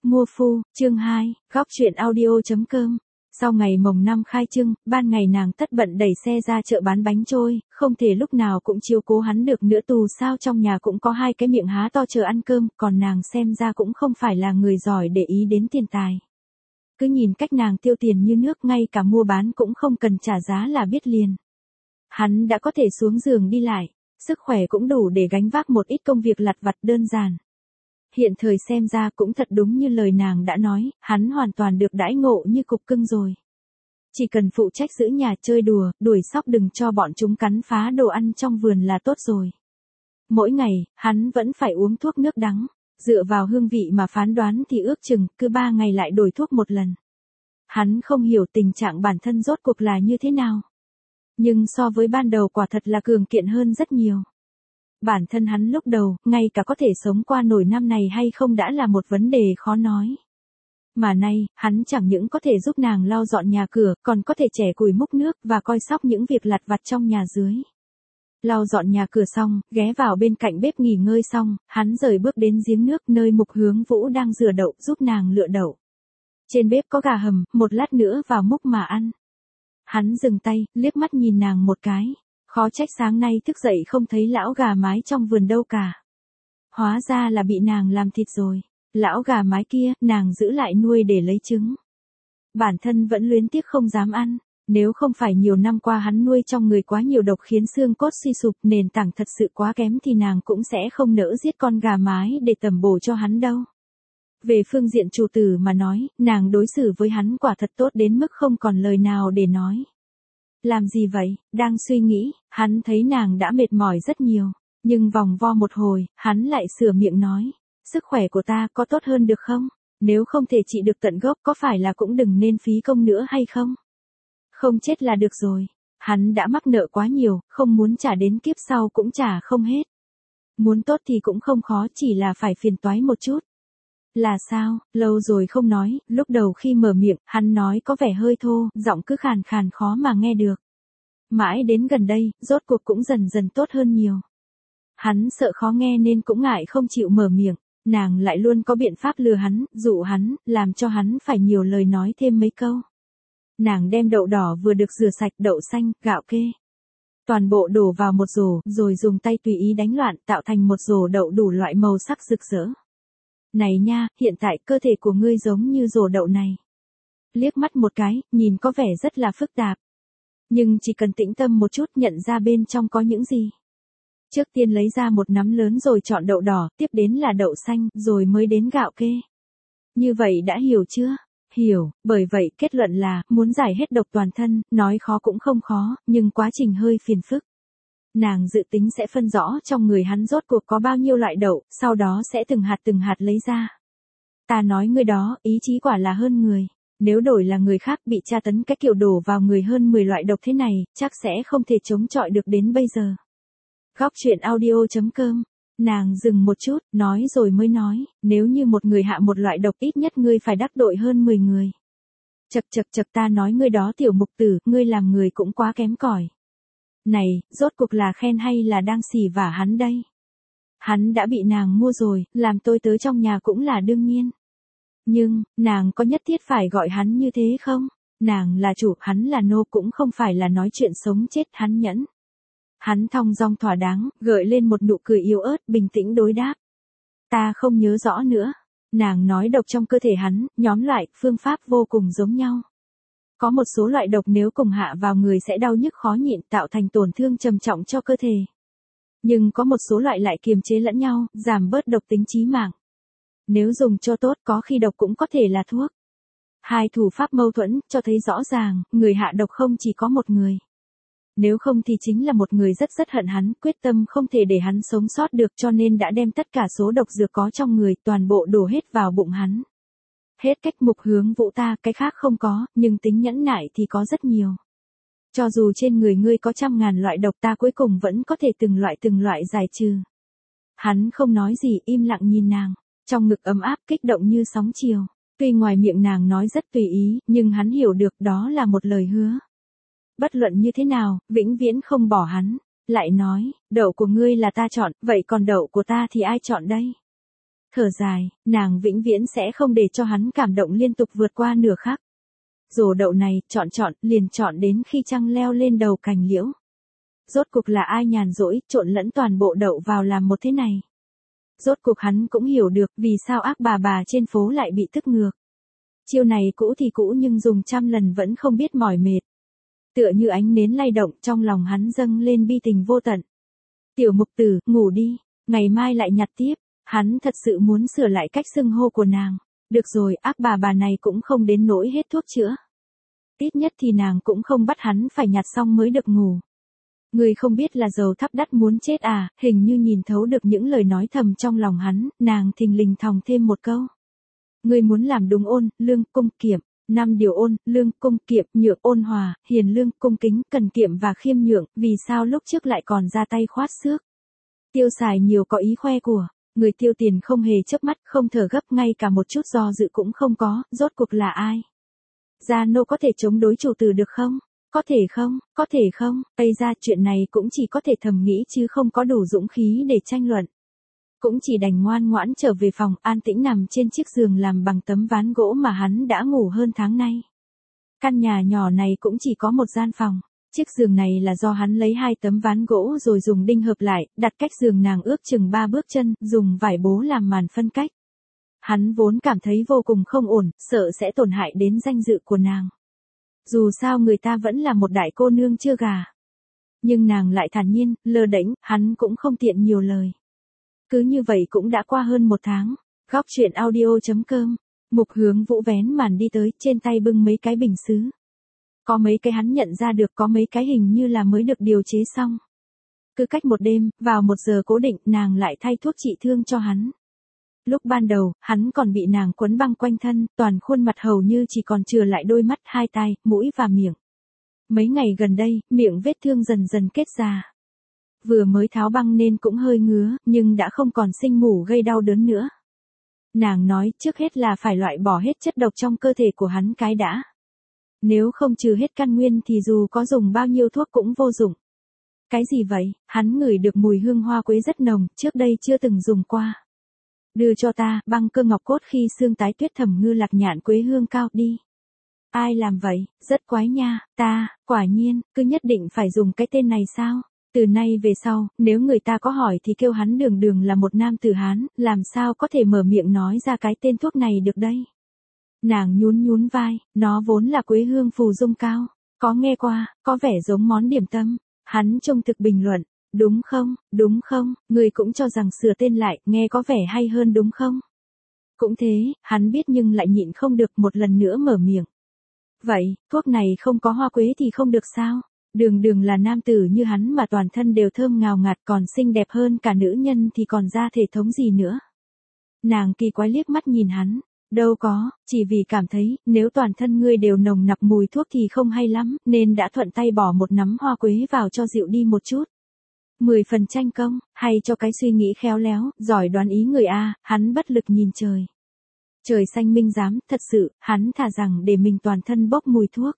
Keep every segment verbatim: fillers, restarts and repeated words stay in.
Mua phu, chương hai, góc truyện audio.com. Sau ngày mồng năm khai trương, ban ngày nàng tất bận đẩy xe ra chợ bán bánh trôi, không thể lúc nào cũng chiếu cố hắn được nữa, dù sao trong nhà cũng có hai cái miệng há to chờ ăn cơm, còn nàng xem ra cũng không phải là người giỏi để ý đến tiền tài. Cứ nhìn cách nàng tiêu tiền như nước, ngay cả mua bán cũng không cần trả giá là biết liền. Hắn đã có thể xuống giường đi lại, sức khỏe cũng đủ để gánh vác một ít công việc lặt vặt đơn giản. Hiện thời xem ra cũng thật đúng như lời nàng đã nói, hắn hoàn toàn được đãi ngộ như cục cưng rồi. Chỉ cần phụ trách giữ nhà chơi đùa, đuổi sóc đừng cho bọn chúng cắn phá đồ ăn trong vườn là tốt rồi. Mỗi ngày, hắn vẫn phải uống thuốc nước đắng, dựa vào hương vị mà phán đoán thì ước chừng cứ ba ngày lại đổi thuốc một lần. Hắn không hiểu tình trạng bản thân rốt cuộc là như thế nào. Nhưng so với ban đầu quả thật là cường kiện hơn rất nhiều. Bản thân hắn lúc đầu, ngay cả có thể sống qua nổi năm này hay không đã là một vấn đề khó nói. Mà nay, hắn chẳng những có thể giúp nàng lau dọn nhà cửa, còn có thể chẻ củi múc nước và coi sóc những việc lặt vặt trong nhà dưới. Lau dọn nhà cửa xong, ghé vào bên cạnh bếp nghỉ ngơi xong, hắn rời bước đến giếng nước nơi Mục Hướng Vũ đang rửa đậu giúp nàng lựa đậu. Trên bếp có gà hầm, một lát nữa vào múc mà ăn. Hắn dừng tay, liếc mắt nhìn nàng một cái. Khó trách sáng nay thức dậy không thấy lão gà mái trong vườn đâu cả. Hóa ra là bị nàng làm thịt rồi. Lão gà mái kia, nàng giữ lại nuôi để lấy trứng. Bản thân vẫn luyến tiếc không dám ăn. Nếu không phải nhiều năm qua hắn nuôi trong người quá nhiều độc khiến xương cốt suy sụp, nền tảng thật sự quá kém thì nàng cũng sẽ không nỡ giết con gà mái để tẩm bổ cho hắn đâu. Về phương diện chủ tử mà nói, nàng đối xử với hắn quả thật tốt đến mức không còn lời nào để nói. Làm gì vậy? Đang suy nghĩ, hắn thấy nàng đã mệt mỏi rất nhiều, nhưng vòng vo một hồi, hắn lại sửa miệng nói, sức khỏe của ta có tốt hơn được không? Nếu không thể trị được tận gốc có phải là cũng đừng nên phí công nữa hay không? Không chết là được rồi, hắn đã mắc nợ quá nhiều, không muốn trả đến kiếp sau cũng trả không hết. Muốn tốt thì cũng không khó, chỉ là phải phiền toái một chút. Là sao, lâu rồi không nói, lúc đầu khi mở miệng, hắn nói có vẻ hơi thô, giọng cứ khàn khàn khó mà nghe được. Mãi đến gần đây, rốt cuộc cũng dần dần tốt hơn nhiều. Hắn sợ khó nghe nên cũng ngại không chịu mở miệng, nàng lại luôn có biện pháp lừa hắn, dụ hắn, làm cho hắn phải nhiều lời nói thêm mấy câu. Nàng đem đậu đỏ vừa được rửa sạch, đậu xanh, gạo kê. Toàn bộ đổ vào một rổ, rồi dùng tay tùy ý đánh loạn, tạo thành một rổ đậu đủ loại màu sắc rực rỡ. Này nha, hiện tại cơ thể của ngươi giống như rổ đậu này. Liếc mắt một cái, nhìn có vẻ rất là phức tạp. Nhưng chỉ cần tĩnh tâm một chút nhận ra bên trong có những gì. Trước tiên lấy ra một nắm lớn rồi chọn đậu đỏ, tiếp đến là đậu xanh, rồi mới đến gạo kê. Như vậy đã hiểu chưa? Hiểu, bởi vậy kết luận là, muốn giải hết độc toàn thân, nói khó cũng không khó, nhưng quá trình hơi phiền phức. Nàng dự tính sẽ phân rõ trong người hắn rốt cuộc có bao nhiêu loại đậu, sau đó sẽ từng hạt từng hạt lấy ra. Ta nói ngươi đó, ý chí quả là hơn người. Nếu đổi là người khác bị tra tấn cái kiểu đổ vào người hơn mười loại độc thế này, chắc sẽ không thể chống chọi được đến bây giờ. Góc truyện audio.com. Nàng dừng một chút, nói rồi mới nói, nếu như một người hạ một loại độc ít nhất ngươi phải đắc tội hơn mười người. Chậc chậc chậc, ta nói ngươi đó tiểu mục tử, ngươi làm người cũng quá kém cỏi. Này, rốt cuộc là khen hay là đang xỉ vả hắn đây? Hắn đã bị nàng mua rồi, làm tôi tớ trong nhà cũng là đương nhiên. Nhưng, nàng có nhất thiết phải gọi hắn như thế không? Nàng là chủ, hắn là nô, cũng không phải là nói chuyện sống chết. Hắn nhẫn. Hắn thong dong thỏa đáng, gợi lên một nụ cười yếu ớt, bình tĩnh đối đáp. Ta không nhớ rõ nữa. Nàng nói độc trong cơ thể hắn, nhóm loại, phương pháp vô cùng giống nhau. Có một số loại độc nếu cùng hạ vào người sẽ đau nhức khó nhịn, tạo thành tổn thương trầm trọng cho cơ thể. Nhưng có một số loại lại kiềm chế lẫn nhau, giảm bớt độc tính chí mạng. Nếu dùng cho tốt có khi độc cũng có thể là thuốc. Hai thủ pháp mâu thuẫn, cho thấy rõ ràng, người hạ độc không chỉ có một người. Nếu không thì chính là một người rất rất hận hắn, quyết tâm không thể để hắn sống sót được, cho nên đã đem tất cả số độc dược có trong người, toàn bộ đổ hết vào bụng hắn. Hết cách Mục Hướng Vũ ta, cái khác không có, nhưng tính nhẫn nại thì có rất nhiều. Cho dù trên người ngươi có trăm ngàn loại độc ta cuối cùng vẫn có thể từng loại từng loại giải trừ. Hắn không nói gì, im lặng nhìn nàng, trong ngực ấm áp kích động như sóng chiều. Tuy ngoài miệng nàng nói rất tùy ý, nhưng hắn hiểu được đó là một lời hứa. Bất luận như thế nào, vĩnh viễn không bỏ hắn. Lại nói, đậu của ngươi là ta chọn, vậy còn đậu của ta thì ai chọn đây? Thở dài, nàng vĩnh viễn sẽ không để cho hắn cảm động liên tục vượt qua nửa khắc. Rổ đậu này, chọn chọn, liền chọn đến khi trăng leo lên đầu cành liễu. Rốt cuộc là ai nhàn rỗi, trộn lẫn toàn bộ đậu vào làm một thế này. Rốt cuộc hắn cũng hiểu được vì sao ác bà bà trên phố lại bị tức ngược. Chiêu này cũ thì cũ nhưng dùng trăm lần vẫn không biết mỏi mệt. Tựa như ánh nến lay động trong lòng hắn dâng lên bi tình vô tận. Tiểu mục tử, ngủ đi, ngày mai lại nhặt tiếp. Hắn thật sự muốn sửa lại cách xưng hô của nàng. Được rồi, ác bà bà này cũng không đến nỗi hết thuốc chữa. Ít nhất thì nàng cũng không bắt hắn phải nhặt xong mới được ngủ. Người không biết là dầu thắp đắt muốn chết à, hình như nhìn thấu được những lời nói thầm trong lòng hắn, nàng thình lình thòng thêm một câu. Người muốn làm đúng ôn, lương, cung kiệm, năm điều ôn, lương, cung kiệm, nhượng, ôn hòa, hiền lương, cung kính, cần kiệm và khiêm nhượng, vì sao lúc trước lại còn ra tay khoát xước. Tiêu xài nhiều có ý khoe của, người tiêu tiền không hề chớp mắt, không thở gấp, ngay cả một chút do dự cũng không có, rốt cuộc là ai? Gia nô có thể chống đối chủ tử được không? Có thể không, có thể không, bây ra chuyện này cũng chỉ có thể thầm nghĩ chứ không có đủ dũng khí để tranh luận. Cũng chỉ đành ngoan ngoãn trở về phòng, an tĩnh nằm trên chiếc giường làm bằng tấm ván gỗ mà hắn đã ngủ hơn tháng nay. Căn nhà nhỏ này cũng chỉ có một gian phòng. Chiếc giường này là do hắn lấy hai tấm ván gỗ rồi dùng đinh hợp lại, đặt cách giường nàng ước chừng ba bước chân, dùng vải bố làm màn phân cách. Hắn vốn cảm thấy vô cùng không ổn, sợ sẽ tổn hại đến danh dự của nàng. Dù sao người ta vẫn là một đại cô nương chưa gà. Nhưng nàng lại thản nhiên, lơ đễnh, hắn cũng không tiện nhiều lời. Cứ như vậy cũng đã qua hơn một tháng. Góc truyện audio chấm com. Mục Hướng Vũ vén màn đi tới, trên tay bưng mấy cái bình sứ. Có mấy cái hắn nhận ra được, có mấy cái hình như là mới được điều chế xong. Cứ cách một đêm, vào một giờ cố định, nàng lại thay thuốc trị thương cho hắn. Lúc ban đầu, hắn còn bị nàng quấn băng quanh thân, toàn khuôn mặt hầu như chỉ còn chừa lại đôi mắt, hai tai, mũi và miệng. Mấy ngày gần đây, miệng vết thương dần dần kết ra. Vừa mới tháo băng nên cũng hơi ngứa, nhưng đã không còn sinh mủ gây đau đớn nữa. Nàng nói trước hết là phải loại bỏ hết chất độc trong cơ thể của hắn cái đã. Nếu không trừ hết căn nguyên thì dù có dùng bao nhiêu thuốc cũng vô dụng. Cái gì vậy? Hắn ngửi được mùi hương hoa quế rất nồng, trước đây chưa từng dùng qua. Đưa cho ta, băng cơ ngọc cốt khi xương tái tuyết thẩm ngư lạc nhạn quế hương cao đi. Ai làm vậy? Rất quái nha, ta, quả nhiên, cứ nhất định phải dùng cái tên này sao? Từ nay về sau, nếu người ta có hỏi thì kêu hắn Đường Đường là một nam tử Hán, làm sao có thể mở miệng nói ra cái tên thuốc này được đây? Nàng nhún nhún vai, nó vốn là quế hương phù dung cao. Có nghe qua, có vẻ giống món điểm tâm. Hắn trung thực bình luận, đúng không, đúng không, người cũng cho rằng sửa tên lại, nghe có vẻ hay hơn đúng không? Cũng thế, hắn biết nhưng lại nhịn không được một lần nữa mở miệng. Vậy, thuốc này không có hoa quế thì không được sao? Đường Đường là nam tử như hắn mà toàn thân đều thơm ngào ngạt, còn xinh đẹp hơn cả nữ nhân thì còn ra thể thống gì nữa. Nàng kỳ quái liếc mắt nhìn hắn, đâu có, chỉ vì cảm thấy, nếu toàn thân ngươi đều nồng nặc mùi thuốc thì không hay lắm, nên đã thuận tay bỏ một nắm hoa quế vào cho dịu đi một chút. Mười phần tranh công, hay cho cái suy nghĩ khéo léo, giỏi đoán ý người a, hắn bất lực nhìn trời. Trời xanh minh giám, thật sự, hắn thà rằng để mình toàn thân bốc mùi thuốc.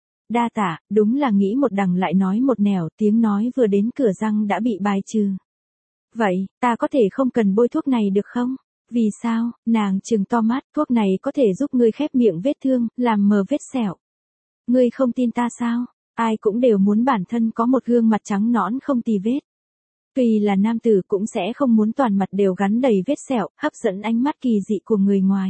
Đa tạ, đúng là nghĩ một đằng lại nói một nẻo, tiếng nói vừa đến cửa răng đã bị bài trừ. Vậy, ta có thể không cần bôi thuốc này được không? Vì sao? Nàng trừng to mắt, thuốc này có thể giúp ngươi khép miệng vết thương, làm mờ vết sẹo. Ngươi không tin ta sao? Ai cũng đều muốn bản thân có một gương mặt trắng nõn không tì vết. Tuy là nam tử cũng sẽ không muốn toàn mặt đều gắn đầy vết sẹo, hấp dẫn ánh mắt kỳ dị của người ngoài.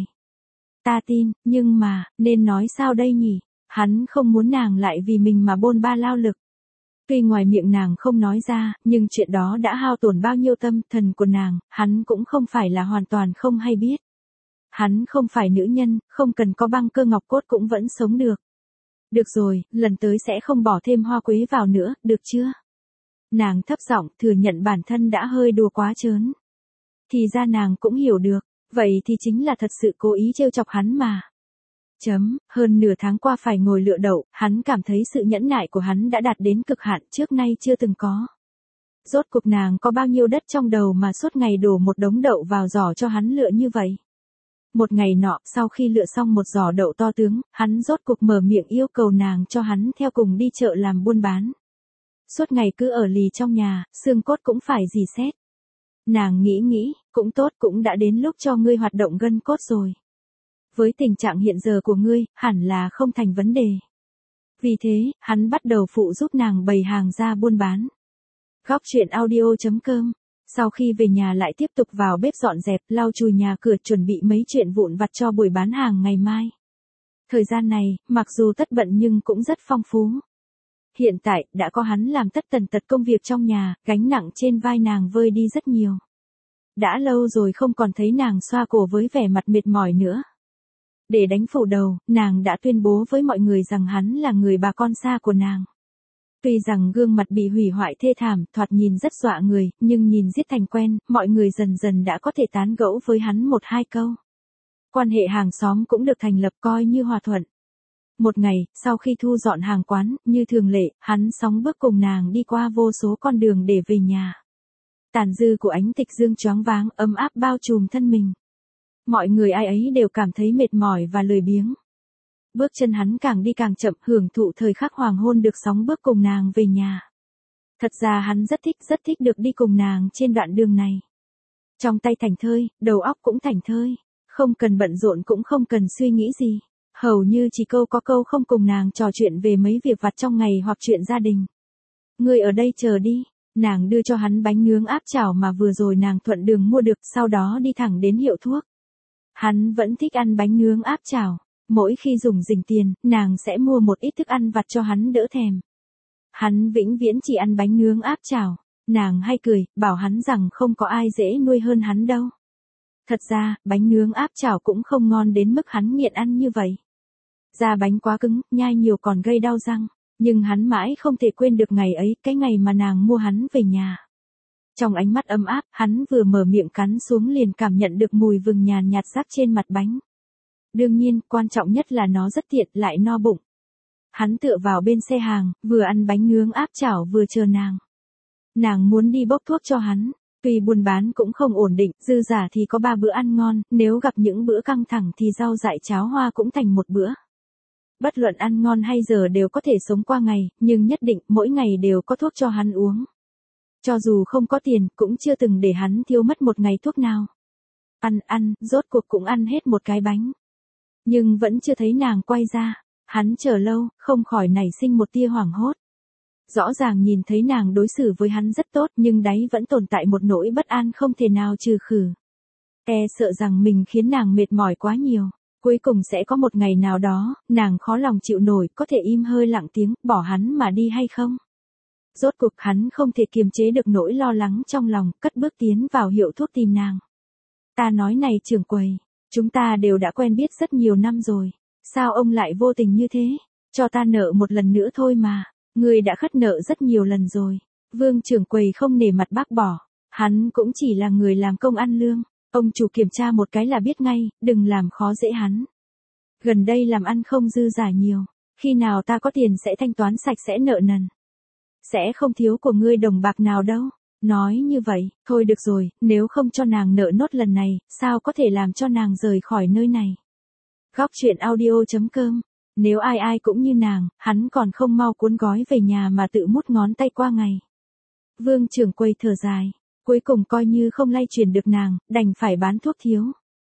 Ta tin, nhưng mà, nên nói sao đây nhỉ? Hắn không muốn nàng lại vì mình mà bôn ba lao lực. Tuy ngoài miệng nàng không nói ra, nhưng chuyện đó đã hao tổn bao nhiêu tâm thần của nàng, hắn cũng không phải là hoàn toàn không hay biết. Hắn không phải nữ nhân, không cần có băng cơ ngọc cốt cũng vẫn sống được. Được rồi, lần tới sẽ không bỏ thêm hoa quế vào nữa, được chưa? Nàng thấp giọng thừa nhận bản thân đã hơi đùa quá trớn. Thì ra nàng cũng hiểu được, vậy thì chính là thật sự cố ý trêu chọc hắn mà. Chấm, hơn nửa tháng qua phải ngồi lựa đậu, hắn cảm thấy sự nhẫn nại của hắn đã đạt đến cực hạn trước nay chưa từng có. Rốt cuộc nàng có bao nhiêu đất trong đầu mà suốt ngày đổ một đống đậu vào giỏ cho hắn lựa như vậy. Một ngày nọ, sau khi lựa xong một giỏ đậu to tướng, hắn rốt cuộc mở miệng yêu cầu nàng cho hắn theo cùng đi chợ làm buôn bán. Suốt ngày cứ ở lì trong nhà, xương cốt cũng phải dì xét. Nàng nghĩ nghĩ, cũng tốt, cũng đã đến lúc cho ngươi hoạt động gân cốt rồi. Với tình trạng hiện giờ của ngươi, hẳn là không thành vấn đề. Vì thế, hắn bắt đầu phụ giúp nàng bày hàng ra buôn bán. Góc truyện audio chấm com. Sau khi về nhà lại tiếp tục vào bếp dọn dẹp, lau chùi nhà cửa, chuẩn bị mấy chuyện vụn vặt cho buổi bán hàng ngày mai. Thời gian này, mặc dù tất bận nhưng cũng rất phong phú. Hiện tại, đã có hắn làm tất tần tật công việc trong nhà, gánh nặng trên vai nàng vơi đi rất nhiều. Đã lâu rồi không còn thấy nàng xoa cổ với vẻ mặt mệt mỏi nữa. Để đánh phủ đầu, nàng đã tuyên bố với mọi người rằng hắn là người bà con xa của nàng. Tuy rằng gương mặt bị hủy hoại thê thảm, thoạt nhìn rất dọa người, nhưng nhìn giết thành quen, mọi người dần dần đã có thể tán gẫu với hắn một hai câu. Quan hệ hàng xóm cũng được thành lập coi như hòa thuận. Một ngày, sau khi thu dọn hàng quán, như thường lệ, hắn sóng bước cùng nàng đi qua vô số con đường để về nhà. Tàn dư của ánh tịch dương choáng váng, ấm áp bao trùm thân mình. Mọi người ai ấy đều cảm thấy mệt mỏi và lười biếng. Bước chân hắn càng đi càng chậm, hưởng thụ thời khắc hoàng hôn được sóng bước cùng nàng về nhà. Thật ra hắn rất thích, rất thích được đi cùng nàng trên đoạn đường này. Trong tay thảnh thơi, đầu óc cũng thảnh thơi. Không cần bận rộn cũng không cần suy nghĩ gì. Hầu như chỉ câu có câu không cùng nàng trò chuyện về mấy việc vặt trong ngày hoặc chuyện gia đình. Ngươi ở đây chờ đi. Nàng đưa cho hắn bánh nướng áp chảo mà vừa rồi nàng thuận đường mua được, sau đó đi thẳng đến hiệu thuốc. Hắn vẫn thích ăn bánh nướng áp chảo. Mỗi khi dùng dình tiền, nàng sẽ mua một ít thức ăn vặt cho hắn đỡ thèm. Hắn vĩnh viễn chỉ ăn bánh nướng áp chảo. Nàng hay cười, bảo hắn rằng không có ai dễ nuôi hơn hắn đâu. Thật ra, bánh nướng áp chảo cũng không ngon đến mức hắn nghiện ăn như vậy. Da bánh quá cứng, nhai nhiều còn gây đau răng. Nhưng hắn mãi không thể quên được ngày ấy, cái ngày mà nàng mua hắn về nhà. Trong ánh mắt ấm áp, hắn vừa mở miệng cắn xuống liền cảm nhận được mùi vừng nhàn nhạt rắc trên mặt bánh. Đương nhiên, quan trọng nhất là nó rất tiện, lại no bụng. Hắn tựa vào bên xe hàng, vừa ăn bánh nướng áp chảo vừa chờ nàng. Nàng muốn đi bốc thuốc cho hắn. Tuy buôn bán cũng không ổn định, dư giả thì có ba bữa ăn ngon, nếu gặp những bữa căng thẳng thì rau dại cháo hoa cũng thành một bữa. Bất luận ăn ngon hay giờ đều có thể sống qua ngày, nhưng nhất định mỗi ngày đều có thuốc cho hắn uống. Cho dù không có tiền, cũng chưa từng để hắn thiếu mất một ngày thuốc nào. Ăn ăn, rốt cuộc cũng ăn hết một cái bánh. Nhưng vẫn chưa thấy nàng quay ra. Hắn chờ lâu, không khỏi nảy sinh một tia hoảng hốt. Rõ ràng nhìn thấy nàng đối xử với hắn rất tốt, nhưng đáy vẫn tồn tại một nỗi bất an không thể nào trừ khử. E sợ rằng mình khiến nàng mệt mỏi quá nhiều. Cuối cùng sẽ có một ngày nào đó, nàng khó lòng chịu nổi, có thể im hơi lặng tiếng, bỏ hắn mà đi hay không? Rốt cuộc hắn không thể kiềm chế được nỗi lo lắng trong lòng, cất bước tiến vào hiệu thuốc tìm nàng. Ta nói này trưởng quầy, chúng ta đều đã quen biết rất nhiều năm rồi. Sao ông lại vô tình như thế? Cho ta nợ một lần nữa thôi mà. Người đã khất nợ rất nhiều lần rồi. Vương trưởng quầy không nể mặt bác bỏ. Hắn cũng chỉ là người làm công ăn lương. Ông chủ kiểm tra một cái là biết ngay, đừng làm khó dễ hắn. Gần đây làm ăn không dư giả nhiều. Khi nào ta có tiền sẽ thanh toán sạch sẽ nợ nần. Sẽ không thiếu của ngươi đồng bạc nào đâu. Nói như vậy, thôi được rồi, nếu không cho nàng nợ nốt lần này, sao có thể làm cho nàng rời khỏi nơi này. Góc truyện audio chấm com. Nếu ai ai cũng như nàng, hắn còn không mau cuốn gói về nhà mà tự mút ngón tay qua ngày. Vương trưởng quầy thở dài. Cuối cùng coi như không lay truyền được nàng, đành phải bán thuốc thiếu.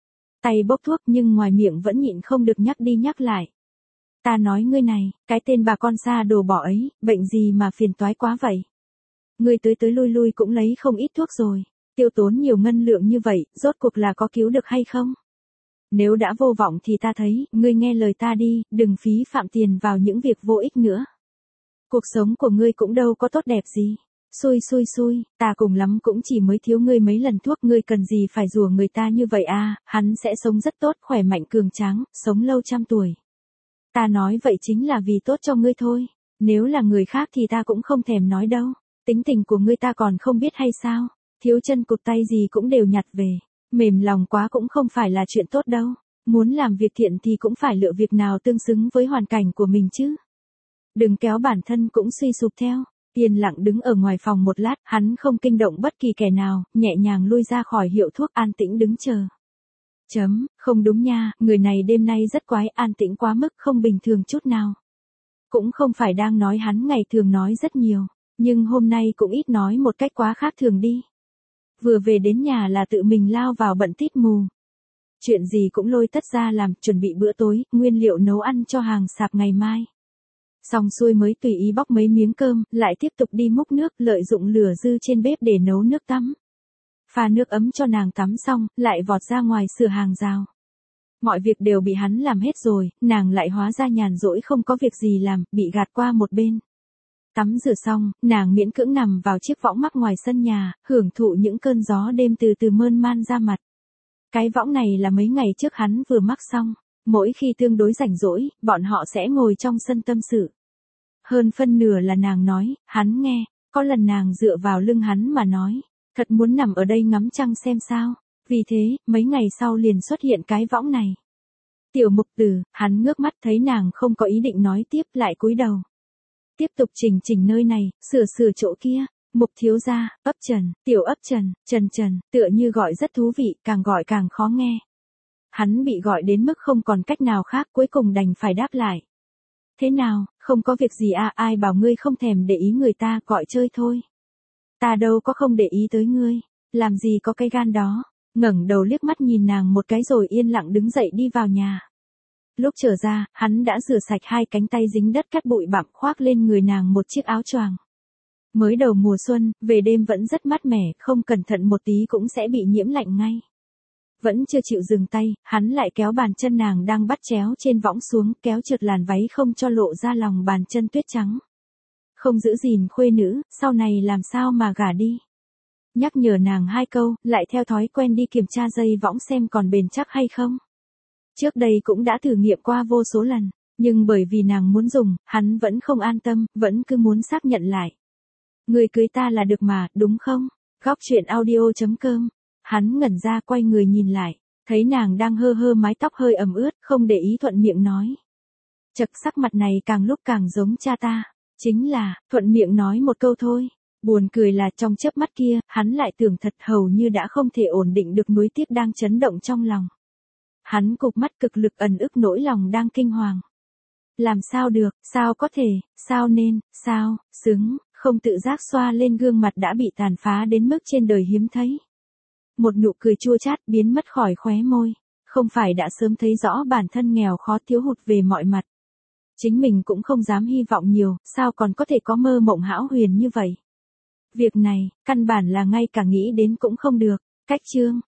Tay bốc thuốc nhưng ngoài miệng vẫn nhịn không được nhắc đi nhắc lại. Ta nói ngươi này, cái tên bà con xa đồ bỏ ấy, bệnh gì mà phiền toái quá vậy. Ngươi tới tới lui lui cũng lấy không ít thuốc rồi. Tiêu tốn nhiều ngân lượng như vậy, rốt cuộc là có cứu được hay không? Nếu đã vô vọng thì ta thấy, ngươi nghe lời ta đi, đừng phí phạm tiền vào những việc vô ích nữa. Cuộc sống của ngươi cũng đâu có tốt đẹp gì. Xui xui xui, ta cùng lắm cũng chỉ mới thiếu ngươi mấy lần thuốc, ngươi cần gì phải rủa người ta như vậy à, hắn sẽ sống rất tốt, khỏe mạnh cường tráng, sống lâu trăm tuổi. Ta nói vậy chính là vì tốt cho ngươi thôi, nếu là người khác thì ta cũng không thèm nói đâu, tính tình của ngươi ta còn không biết hay sao, thiếu chân cụt tay gì cũng đều nhặt về, mềm lòng quá cũng không phải là chuyện tốt đâu, muốn làm việc thiện thì cũng phải lựa việc nào tương xứng với hoàn cảnh của mình chứ. Đừng kéo bản thân cũng suy sụp theo. Yên lặng đứng ở ngoài phòng một lát, hắn không kinh động bất kỳ kẻ nào, nhẹ nhàng lui ra khỏi hiệu thuốc, an tĩnh đứng chờ. Chấm, không đúng nha, người này đêm nay rất quái, an tĩnh quá mức, không bình thường chút nào. Cũng không phải đang nói hắn ngày thường nói rất nhiều, nhưng hôm nay cũng ít nói một cách quá khác thường đi. Vừa về đến nhà là tự mình lao vào bận tít mù. Chuyện gì cũng lôi tất ra làm, chuẩn bị bữa tối, nguyên liệu nấu ăn cho hàng sạp ngày mai. Xong xuôi mới tùy ý bóc mấy miếng cơm, lại tiếp tục đi múc nước, lợi dụng lửa dư trên bếp để nấu nước tắm. Pha nước ấm cho nàng tắm xong, lại vọt ra ngoài sửa hàng rào. Mọi việc đều bị hắn làm hết rồi, nàng lại hóa ra nhàn rỗi không có việc gì làm, bị gạt qua một bên. Tắm rửa xong, nàng miễn cưỡng nằm vào chiếc võng mắc ngoài sân nhà, hưởng thụ những cơn gió đêm từ từ mơn man ra mặt. Cái võng này là mấy ngày trước hắn vừa mắc xong, mỗi khi tương đối rảnh rỗi, bọn họ sẽ ngồi trong sân tâm sự. Hơn phân nửa là nàng nói, hắn nghe, có lần nàng dựa vào lưng hắn mà nói, thật muốn nằm ở đây ngắm trăng xem sao, vì thế, mấy ngày sau liền xuất hiện cái võng này. Tiểu Mục Tử, hắn ngước mắt thấy nàng không có ý định nói tiếp, lại cúi đầu. Tiếp tục chỉnh chỉnh nơi này, sửa sửa chỗ kia. Mục thiếu gia, ấp Trần, tiểu ấp Trần, Trần Trần, tựa như gọi rất thú vị, càng gọi càng khó nghe. Hắn bị gọi đến mức không còn cách nào khác, cuối cùng đành phải đáp lại. Thế nào, không có việc gì à, ai bảo ngươi không thèm để ý người ta, gọi chơi thôi. Ta đâu có không để ý tới ngươi, làm gì có cái gan đó. Ngẩng đầu liếc mắt nhìn nàng một cái rồi yên lặng đứng dậy đi vào nhà. Lúc trở ra, hắn đã rửa sạch hai cánh tay dính đất cát bụi bặm, khoác lên người nàng một chiếc áo choàng. Mới đầu mùa xuân, về đêm vẫn rất mát mẻ, không cẩn thận một tí cũng sẽ bị nhiễm lạnh ngay. Vẫn chưa chịu dừng tay, hắn lại kéo bàn chân nàng đang bắt chéo trên võng xuống, kéo trượt làn váy không cho lộ ra lòng bàn chân tuyết trắng. Không giữ gìn khuê nữ, sau này làm sao mà gả đi. Nhắc nhở nàng hai câu, lại theo thói quen đi kiểm tra dây võng xem còn bền chắc hay không. Trước đây cũng đã thử nghiệm qua vô số lần, nhưng bởi vì nàng muốn dùng, hắn vẫn không an tâm, vẫn cứ muốn xác nhận lại. Người cưới ta là được mà, đúng không? Góc chuyện audio chấm com. Hắn ngẩn ra quay người nhìn lại, thấy nàng đang hơ hơ mái tóc hơi ẩm ướt, không để ý thuận miệng nói. Chật, sắc mặt này càng lúc càng giống cha ta. Chính là, thuận miệng nói một câu thôi. Buồn cười là trong chớp mắt kia, hắn lại tưởng thật hầu như đã không thể ổn định được nuối tiếc đang chấn động trong lòng. Hắn cụp mắt cực lực ẩn ức nỗi lòng đang kinh hoàng. Làm sao được, sao có thể, sao nên, sao, xứng, không tự giác xoa lên gương mặt đã bị tàn phá đến mức trên đời hiếm thấy. Một nụ cười chua chát biến mất khỏi khóe môi, không phải đã sớm thấy rõ bản thân nghèo khó thiếu hụt về mọi mặt. Chính mình cũng không dám hy vọng nhiều, sao còn có thể có mơ mộng hão huyền như vậy. Việc này, căn bản là ngay cả nghĩ đến cũng không được. Cách chương